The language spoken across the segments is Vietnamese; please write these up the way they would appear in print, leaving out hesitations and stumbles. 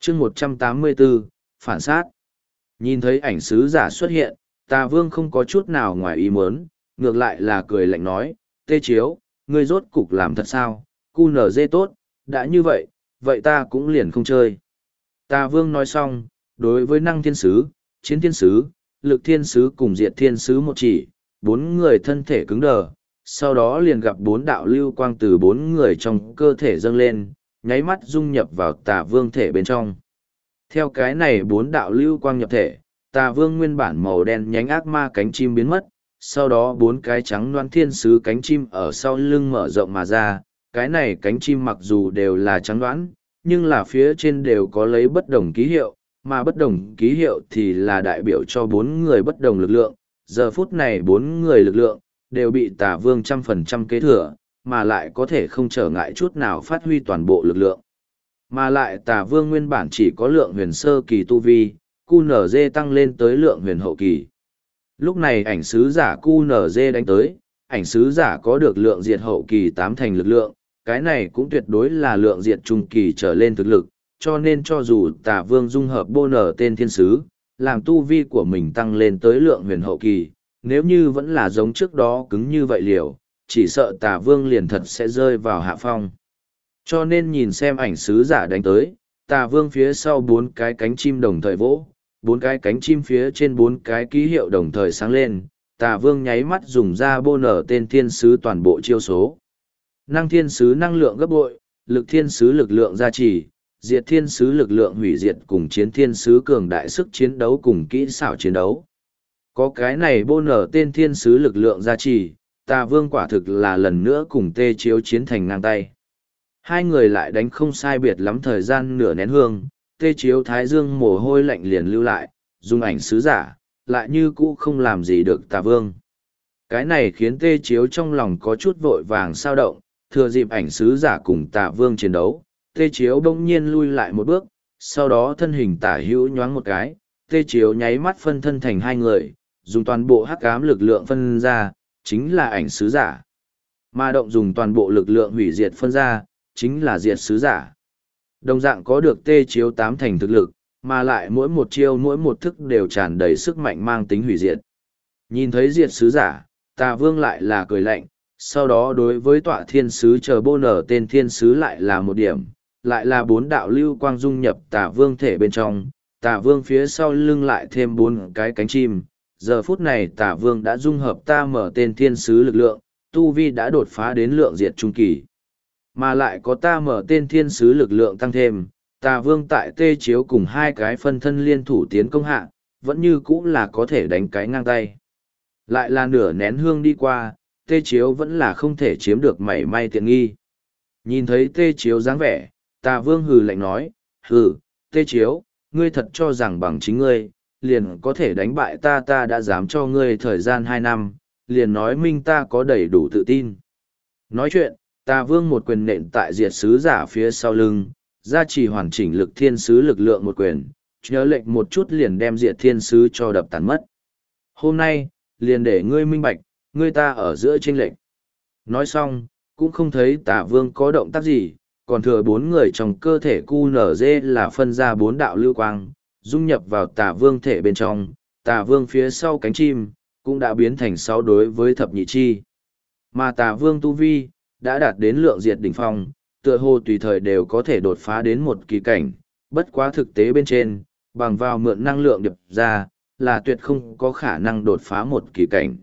chương 184, phản sát. Nhìn thấy ảnh sứ giả xuất hiện, Tà Vương không có chút nào ngoài ý muốn, ngược lại là cười lạnh nói, Tê Chiếu, ngươi rốt cục làm thật sao, cu nở dê tốt, đã như vậy, vậy ta cũng liền không chơi. Tà Vương nói xong, đối với năng thiên sứ, chiến thiên sứ, lực thiên sứ cùng diệt thiên sứ một chỉ, bốn người thân thể cứng đờ, sau đó liền gặp bốn đạo lưu quang từ bốn người trong cơ thể dâng lên, nháy mắt dung nhập vào Tà Vương thể bên trong. Theo cái này bốn đạo lưu quang nhập thể, Tà Vương nguyên bản màu đen nhánh ác ma cánh chim biến mất, sau đó bốn cái trắng loan thiên sứ cánh chim ở sau lưng mở rộng mà ra, cái này cánh chim mặc dù đều là trắng đoán, nhưng là phía trên đều có lấy bất đồng ký hiệu, mà bất đồng ký hiệu thì là đại biểu cho bốn người bất đồng lực lượng. Giờ phút này bốn người lực lượng đều bị Tà Vương 100% kế thừa, mà lại có thể không trở ngại chút nào phát huy toàn bộ lực lượng. Mà lại Tà Vương nguyên bản chỉ có lượng huyền sơ kỳ tu vi, QNZ tăng lên tới lượng huyền hậu kỳ. Lúc này ảnh sứ giả QNZ đánh tới, ảnh sứ giả có được lượng diệt hậu kỳ 8 thành lực lượng, cái này cũng tuyệt đối là lượng diệt trung kỳ trở lên thực lực, cho nên cho dù Tà Vương dung hợp bô nở tên thiên sứ, làm tu vi của mình tăng lên tới lượng huyền hậu kỳ, nếu như vẫn là giống trước đó cứng như vậy liều, chỉ sợ Tà Vương liền thật sẽ rơi vào hạ phong. Cho nên nhìn xem ảnh sứ giả đánh tới, Tà Vương phía sau bốn cái cánh chim đồng thời vỗ, bốn cái cánh chim phía trên bốn cái ký hiệu đồng thời sáng lên, Tà Vương nháy mắt dùng ra bô nở tên thiên sứ toàn bộ chiêu số. Năng thiên sứ năng lượng gấp bội, lực thiên sứ lực lượng gia trì, diệt thiên sứ lực lượng hủy diệt cùng chiến thiên sứ cường đại sức chiến đấu cùng kỹ xảo chiến đấu. Có cái này bô nở tên thiên sứ lực lượng gia trì, Tà Vương quả thực là lần nữa cùng Tê Chiếu chiến thành ngang tay. Hai người lại đánh không sai biệt lắm thời gian nửa nén hương, Tê Chiếu thái dương mồ hôi lạnh liền lưu lại, dùng ảnh sứ giả, lại như cũ không làm gì được Tà Vương. Cái này khiến Tê Chiếu trong lòng có chút vội vàng sao động, thừa dịp ảnh sứ giả cùng Tà Vương chiến đấu, Tê Chiếu bỗng nhiên lui lại một bước, sau đó thân hình tả hữu nhoáng một cái, Tê Chiếu nháy mắt phân thân thành hai người, dùng toàn bộ hắc ám lực lượng phân ra, chính là ảnh sứ giả. Mà động dùng toàn bộ lực lượng hủy diệt phân ra, chính là diệt sứ giả. Đồng dạng có được Tê Chiếu 8 thành thực lực, mà lại mỗi một chiêu mỗi một thức đều tràn đầy sức mạnh mang tính hủy diệt. Nhìn thấy diệt sứ giả, Tà Vương lại là cười lạnh, sau đó đối với tọa thiên sứ chờ bô nở tên thiên sứ lại là một điểm, lại là bốn đạo lưu quang dung nhập Tà Vương thể bên trong, Tà Vương phía sau lưng lại thêm bốn cái cánh chim. Giờ phút này Tà Vương đã dung hợp ta mở tên thiên sứ lực lượng, tu vi đã đột phá đến lượng diệt trung kỳ. Mà lại có ta mở tên thiên sứ lực lượng tăng thêm, Tà Vương tại Tê Chiếu cùng hai cái phân thân liên thủ tiến công hạ, vẫn như cũ là có thể đánh cái ngang tay. Lại là nửa nén hương đi qua, Tê Chiếu vẫn là không thể chiếm được mảy may tiện nghi. Nhìn thấy Tê Chiếu dáng vẻ, Tà Vương hừ lạnh nói, hừ, Tê Chiếu, ngươi thật cho rằng bằng chính ngươi, liền có thể đánh bại ta, ta đã dám cho ngươi thời gian 2 năm, liền nói minh ta có đầy đủ tự tin. Nói chuyện, Tà Vương một quyền nện tại diệt sứ giả phía sau lưng, gia trì hoàn chỉnh lực thiên sứ lực lượng một quyền, nhớ lệnh một chút liền đem diệt thiên sứ cho đập tàn mất. Hôm nay, liền để ngươi minh bạch, ngươi ta ở giữa chênh lệnh. Nói xong, cũng không thấy Tà Vương có động tác gì, còn thừa bốn người trong cơ thể QNZ là phân ra bốn đạo lưu quang, dung nhập vào Tà Vương thể bên trong, Tà Vương phía sau cánh chim, cũng đã biến thành 6 đối với thập nhị chi. Mà Tà Vương tu vi, đã đạt đến lượng diệt đỉnh phong, tựa hồ tùy thời đều có thể đột phá đến một kỳ cảnh, bất quá thực tế bên trên, bằng vào mượn năng lượng điệp ra, là tuyệt không có khả năng đột phá một kỳ cảnh.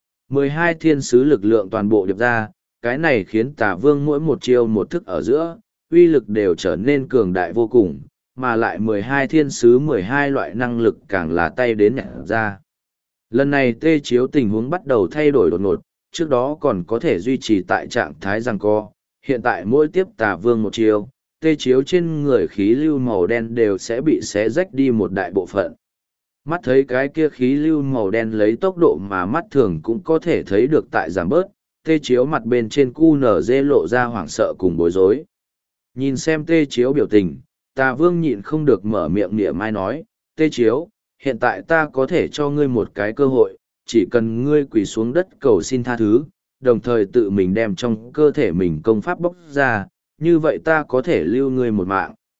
12 thiên sứ lực lượng toàn bộ điệp ra, cái này khiến Tà Vương mỗi một chiêu một thức ở giữa, uy lực đều trở nên cường đại vô cùng, mà lại 12 thiên sứ 12 loại năng lực càng là tay đến nhặt ra. Lần này Tê Chiếu tình huống bắt đầu thay đổi đột ngột, trước đó còn có thể duy trì tại trạng thái giằng co, hiện tại mỗi tiếp Tà Vương một chiêu, Tê Chiếu trên người khí lưu màu đen đều sẽ bị xé rách đi một đại bộ phận. Mắt thấy cái kia khí lưu màu đen lấy tốc độ mà mắt thường cũng có thể thấy được tại giảm bớt, Tê Chiếu mặt bên trên QNZ lộ ra hoảng sợ cùng bối rối. Nhìn xem Tê Chiếu biểu tình, Tà Vương nhịn không được mở miệng nịa mai nói, Tê Chiếu, hiện tại ta có thể cho ngươi một cái cơ hội, chỉ cần ngươi quỳ xuống đất cầu xin tha thứ, đồng thời tự mình đem trong cơ thể mình công pháp bóc ra, như vậy ta có thể lưu ngươi một mạng.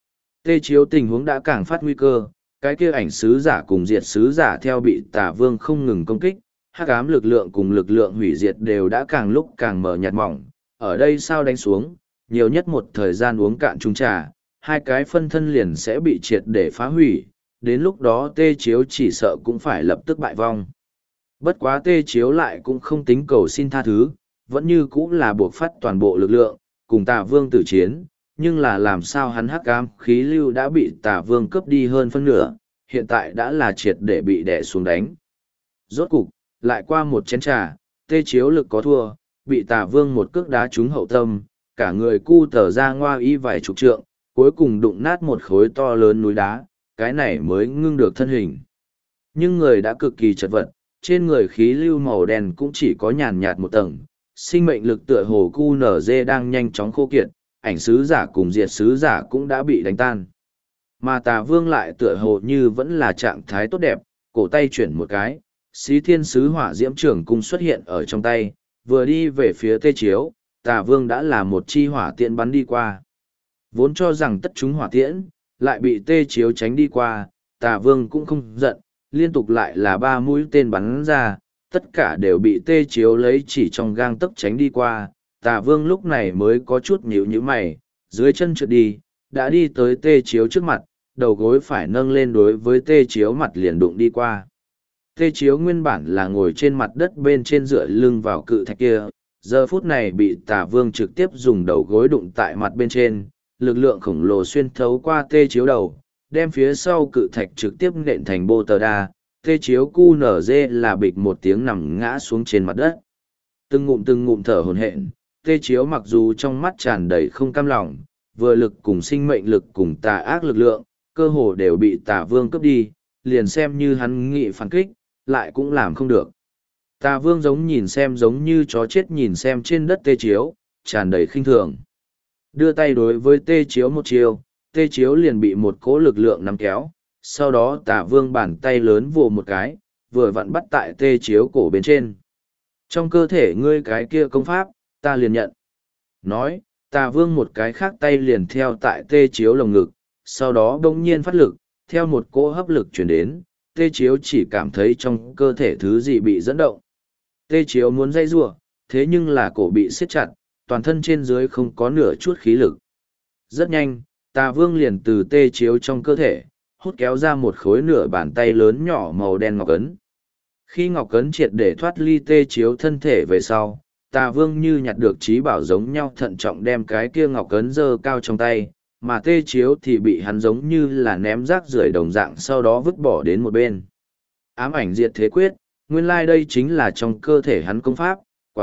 Tê Chiếu tình huống đã càng phát nguy cơ, cái kia ảnh sứ giả cùng diệt sứ giả theo bị Tà Vương không ngừng công kích, hắc ám lực lượng cùng lực lượng hủy diệt đều đã càng lúc càng mờ nhạt mỏng. Ở đây sao đánh xuống, nhiều nhất một thời gian uống cạn chung trà, hai cái phân thân liền sẽ bị triệt để phá hủy, đến lúc đó Tê Chiếu chỉ sợ cũng phải lập tức bại vong. Bất quá Tê Chiếu lại cũng không tính cầu xin tha thứ, vẫn như cũng là buộc phát toàn bộ lực lượng, cùng Tà Vương tử chiến, nhưng là làm sao hắn hắc ám khí lưu đã bị Tà Vương cướp đi hơn phân nửa, hiện tại đã là triệt để bị đè xuống đánh. Rốt cục, lại qua một chén trà, Tê Chiếu lực có thua, bị Tà Vương một cước đá trúng hậu tâm, cả người cu tở ra ngoa y vài chục trượng, cuối cùng đụng nát một khối to lớn núi đá, cái này mới ngưng được thân hình. Nhưng người đã cực kỳ chật vật, trên người khí lưu màu đen cũng chỉ có nhàn nhạt một tầng, sinh mệnh lực tựa hồ cu nở dê đang nhanh chóng khô kiệt, ảnh sứ giả cùng diệt sứ giả cũng đã bị đánh tan. Mà Tà Vương lại tựa hồ như vẫn là trạng thái tốt đẹp, cổ tay chuyển một cái, Xí Thiên Sứ Hỏa Diễm Trường Cung xuất hiện ở trong tay, vừa đi về phía Tê Chiếu, Tà Vương đã là một chi hỏa tiễn bắn đi qua. Vốn cho rằng tất chúng hỏa tiễn, lại bị Tê Chiếu tránh đi qua, Tà Vương cũng không giận, liên tục lại là 3 mũi tên bắn ra, tất cả đều bị Tê Chiếu lấy chỉ trong gang tấc tránh đi qua. Tà Vương lúc này mới có chút nhíu nhíu mày, dưới chân trượt đi, đã đi tới Tê Chiếu trước mặt, đầu gối phải nâng lên đối với Tê Chiếu mặt liền đụng đi qua. Tê Chiếu nguyên bản là ngồi trên mặt đất bên trên dựa lưng vào cự thạch kia, giờ phút này bị Tà Vương trực tiếp dùng đầu gối đụng tại mặt bên trên, lực lượng khổng lồ xuyên thấu qua Tê Chiếu đầu, đem phía sau cự thạch trực tiếp nện thành bô tờ đa. Tê Chiếu cu nở dê là bịch một tiếng nằm ngã xuống trên mặt đất. Từng ngụm thở hổn hển, Tê Chiếu mặc dù trong mắt tràn đầy không cam lòng, vừa lực cùng sinh mệnh lực cùng tà ác lực lượng, cơ hồ đều bị Tà Vương cướp đi, liền xem như hắn nghị phản kích, lại cũng làm không được. Tà Vương giống như chó chết nhìn xem trên đất Tê Chiếu, tràn đầy khinh thường. Đưa tay đối với Tê Chiếu một chiều, Tê Chiếu liền bị một cỗ lực lượng nắm kéo, sau đó Tà Vương bàn tay lớn vồ một cái, vừa vặn bắt tại Tê Chiếu cổ bên trên. Trong cơ thể ngươi cái kia công pháp, ta liền nhận. Nói, Tà Vương một cái khác tay liền theo tại Tê Chiếu lồng ngực, sau đó đông nhiên phát lực, theo một cỗ hấp lực chuyển đến, Tê Chiếu chỉ cảm thấy trong cơ thể thứ gì bị dẫn động. Tê Chiếu muốn dây rủa, thế nhưng là cổ bị siết chặt, toàn thân trên dưới không có nửa chút khí lực. Rất nhanh, Tà Vương liền từ Tê Chiếu trong cơ thể, hút kéo ra một khối nửa bàn tay lớn nhỏ màu đen ngọc ấn. Khi ngọc ấn triệt để thoát ly Tê Chiếu thân thể về sau, Tà Vương như nhặt được trí bảo giống nhau thận trọng đem cái kia ngọc ấn giơ cao trong tay, mà Tê Chiếu thì bị hắn giống như là ném rác rưởi đồng dạng sau đó vứt bỏ đến một bên. Ám ảnh diệt thế quyết, nguyên lai đây chính là trong cơ thể hắn công pháp,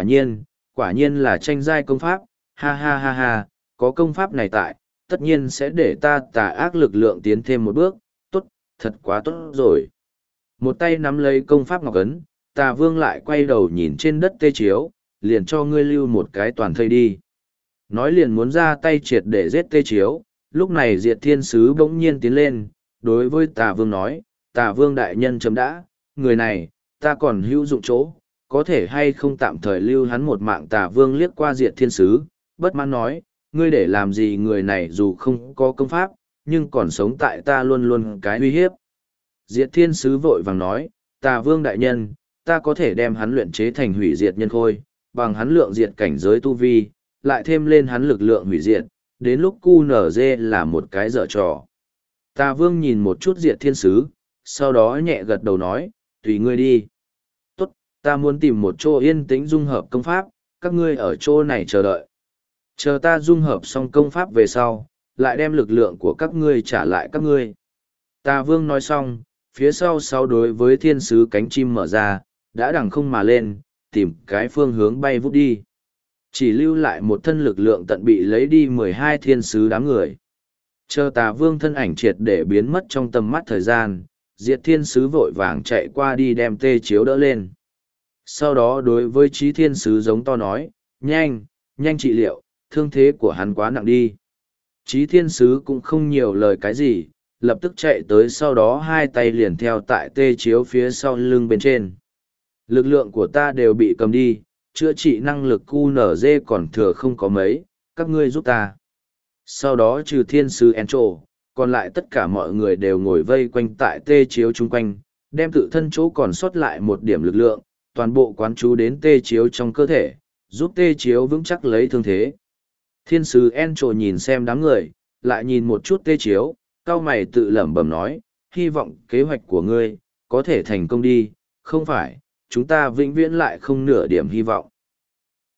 quả nhiên là tranh giai công pháp, ha ha ha ha, có công pháp này tại, tất nhiên sẽ để ta tà ác lực lượng tiến thêm một bước, tốt, thật quá tốt rồi. Một tay nắm lấy công pháp ngọc ấn, Tà Vương lại quay đầu nhìn trên đất Tê Chiếu, liền cho ngươi lưu một cái toàn thây đi. Nói liền muốn ra tay triệt để giết Tê Chiếu, lúc này Diệt Thiên Sứ bỗng nhiên tiến lên, đối với Tà Vương nói, Tà Vương đại nhân chấm đã, người này, ta còn hữu dụng chỗ, có thể hay không tạm thời lưu hắn một mạng. Tà Vương liếc qua Diệt Thiên Sứ, bất mãn nói, ngươi để làm gì người này dù không có công pháp, nhưng còn sống tại ta luôn luôn cái uy hiếp. Diệt Thiên Sứ vội vàng nói, Tà Vương đại nhân, ta có thể đem hắn luyện chế thành hủy diệt nhân khôi, bằng hắn lượng diệt cảnh giới tu vi, lại thêm lên hắn lực lượng hủy diệt, đến lúc QNZ là một cái dở trò. Tà Vương nhìn một chút Diệt Thiên Sứ, sau đó nhẹ gật đầu nói, tùy ngươi đi. Tốt, ta muốn tìm một chỗ yên tĩnh dung hợp công pháp, các ngươi ở chỗ này chờ đợi. Chờ ta dung hợp xong công pháp về sau, lại đem lực lượng của các ngươi trả lại các ngươi. Tà Vương nói xong, phía sau đối với thiên sứ cánh chim mở ra, đã đằng không mà lên, tìm cái phương hướng bay vút đi. Chỉ lưu lại một thân lực lượng tận bị lấy đi 12 thiên sứ đám người. Chờ Tà Vương thân ảnh triệt để biến mất trong tầm mắt thời gian, Diệt Thiên Sứ vội vàng chạy qua đi đem Tê Chiếu đỡ lên. Sau đó đối với Chí Thiên Sứ giống to nói, nhanh trị liệu, thương thế của hắn quá nặng đi. Chí Thiên Sứ cũng không nhiều lời cái gì, lập tức chạy tới, sau đó hai tay liền theo tại Tê Chiếu phía sau lưng bên trên. Lực lượng của ta đều bị cầm đi, chữa trị năng lực QNZ còn thừa không có mấy, các ngươi giúp ta. Sau đó trừ Thiên Sứ Encho, còn lại tất cả mọi người đều ngồi vây quanh tại tê chiếu chung quanh, đem tự thân chỗ còn sót lại một điểm lực lượng, toàn bộ quán chú đến tê chiếu trong cơ thể, giúp tê chiếu vững chắc lấy thương thế. Thiên sứ Encho nhìn xem đám người, lại nhìn một chút tê chiếu, cao mày tự lẩm bẩm nói, hy vọng kế hoạch của ngươi có thể thành công đi, không phải, chúng ta vĩnh viễn lại không nửa điểm hy vọng.